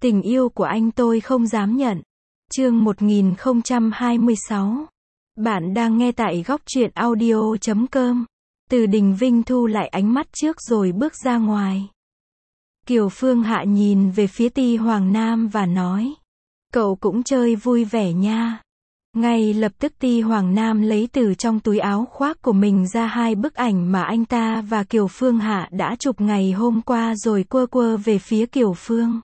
Tình yêu của anh tôi không dám nhận. Chương 1026. Bạn đang nghe tại góc truyện audio.com. Từ Đình Vinh thu lại ánh mắt trước rồi bước ra ngoài. Kiều Phương Hạ nhìn về phía Ti Hoàng Nam và nói. Cậu cũng chơi vui vẻ nha. Ngay lập tức Ti Hoàng Nam lấy từ trong túi áo khoác của mình ra 2 bức ảnh mà anh ta và Kiều Phương Hạ đã chụp ngày hôm qua rồi quơ quơ về phía Kiều Phương.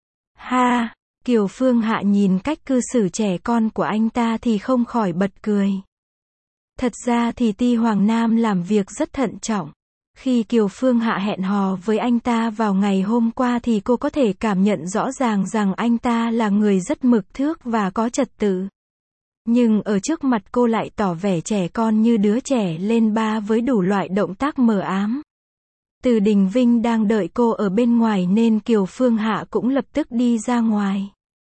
Ha! Kiều Phương Hạ nhìn cách cư xử trẻ con của anh ta thì không khỏi bật cười. Thật ra thì Ti Hoàng Nam làm việc rất thận trọng. Khi Kiều Phương Hạ hẹn hò với anh ta vào ngày hôm qua thì cô có thể cảm nhận rõ ràng rằng anh ta là người rất mực thước và có trật tự. Nhưng ở trước mặt cô lại tỏ vẻ trẻ con như đứa trẻ lên 3 với đủ loại động tác mờ ám. Từ Đình Vinh đang đợi cô ở bên ngoài nên Kiều Phương Hạ cũng lập tức đi ra ngoài.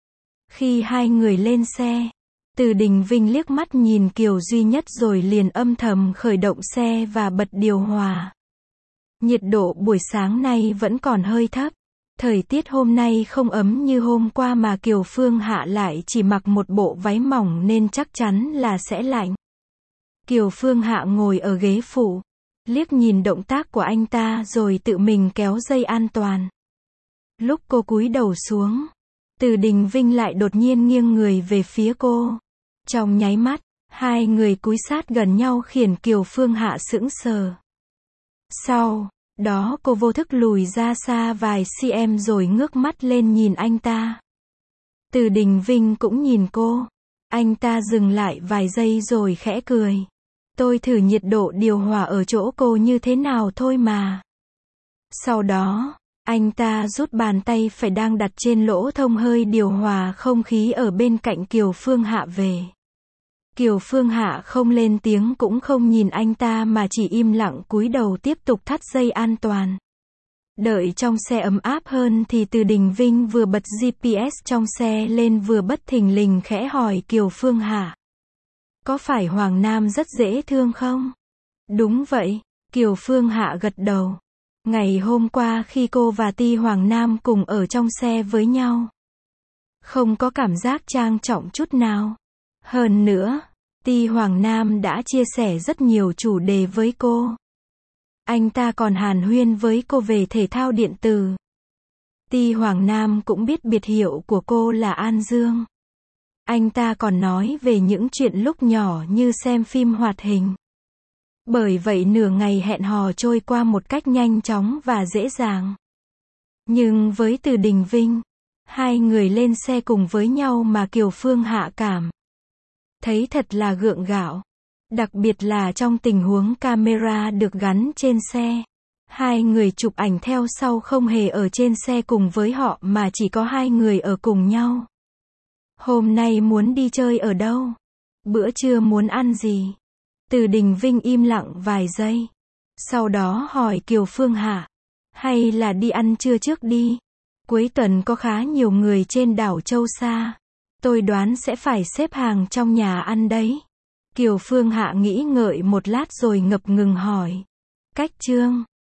Khi hai người lên xe, Từ Đình Vinh liếc mắt nhìn Kiều Duy Nhất rồi liền âm thầm khởi động xe và bật điều hòa. Nhiệt độ buổi sáng nay vẫn còn hơi thấp. Thời tiết hôm nay không ấm như hôm qua mà Kiều Phương Hạ lại chỉ mặc một bộ váy mỏng nên chắc chắn là sẽ lạnh. Kiều Phương Hạ ngồi ở ghế phụ, liếc nhìn động tác của anh ta rồi tự mình kéo dây an toàn. Lúc cô cúi đầu xuống, Từ Đình Vinh lại đột nhiên nghiêng người về phía cô. Trong nháy mắt, hai người cúi sát gần nhau khiến Kiều Phương Hạ sững sờ. Sau đó cô vô thức lùi ra xa vài cm rồi ngước mắt lên nhìn anh ta. Từ Đình Vinh cũng nhìn cô. Anh ta dừng lại vài giây rồi khẽ cười. Tôi thử nhiệt độ điều hòa ở chỗ cô như thế nào thôi mà. Sau đó, anh ta rút bàn tay phải đang đặt trên lỗ thông hơi điều hòa không khí ở bên cạnh Kiều Phương Hạ về. Kiều Phương Hạ không lên tiếng cũng không nhìn anh ta mà chỉ im lặng cúi đầu tiếp tục thắt dây an toàn. Đợi trong xe ấm áp hơn thì Từ Đình Vinh vừa bật GPS trong xe lên vừa bất thình lình khẽ hỏi Kiều Phương Hạ. Có phải Hoàng Nam rất dễ thương không? Đúng vậy, Kiều Phương Hạ gật đầu. Ngày hôm qua khi cô và Ti Hoàng Nam cùng ở trong xe với nhau, không có cảm giác trang trọng chút nào. Hơn nữa, Ti Hoàng Nam đã chia sẻ rất nhiều chủ đề với cô. Anh ta còn hàn huyên với cô về thể thao điện tử. Ti Hoàng Nam cũng biết biệt hiệu của cô là An Dương. Anh ta còn nói về những chuyện lúc nhỏ như xem phim hoạt hình. Bởi vậy nửa ngày hẹn hò trôi qua một cách nhanh chóng và dễ dàng. Nhưng với Từ Đình Vinh, hai người lên xe cùng với nhau mà Kiều Phương Hạ cảm thấy thật là gượng gạo. Đặc biệt là trong tình huống camera được gắn trên xe. Hai người chụp ảnh theo sau không hề ở trên xe cùng với họ mà chỉ có hai người ở cùng nhau. Hôm nay muốn đi chơi ở đâu? Bữa trưa muốn ăn gì? Từ Đình Vinh im lặng vài giây. Sau đó hỏi Kiều Phương Hạ. Hay là đi ăn trưa trước đi? Cuối tuần có khá nhiều người trên đảo Châu Sa. Tôi đoán sẽ phải xếp hàng trong nhà ăn đấy. Kiều Phương Hạ nghĩ ngợi một lát rồi ngập ngừng hỏi. Cách Trương,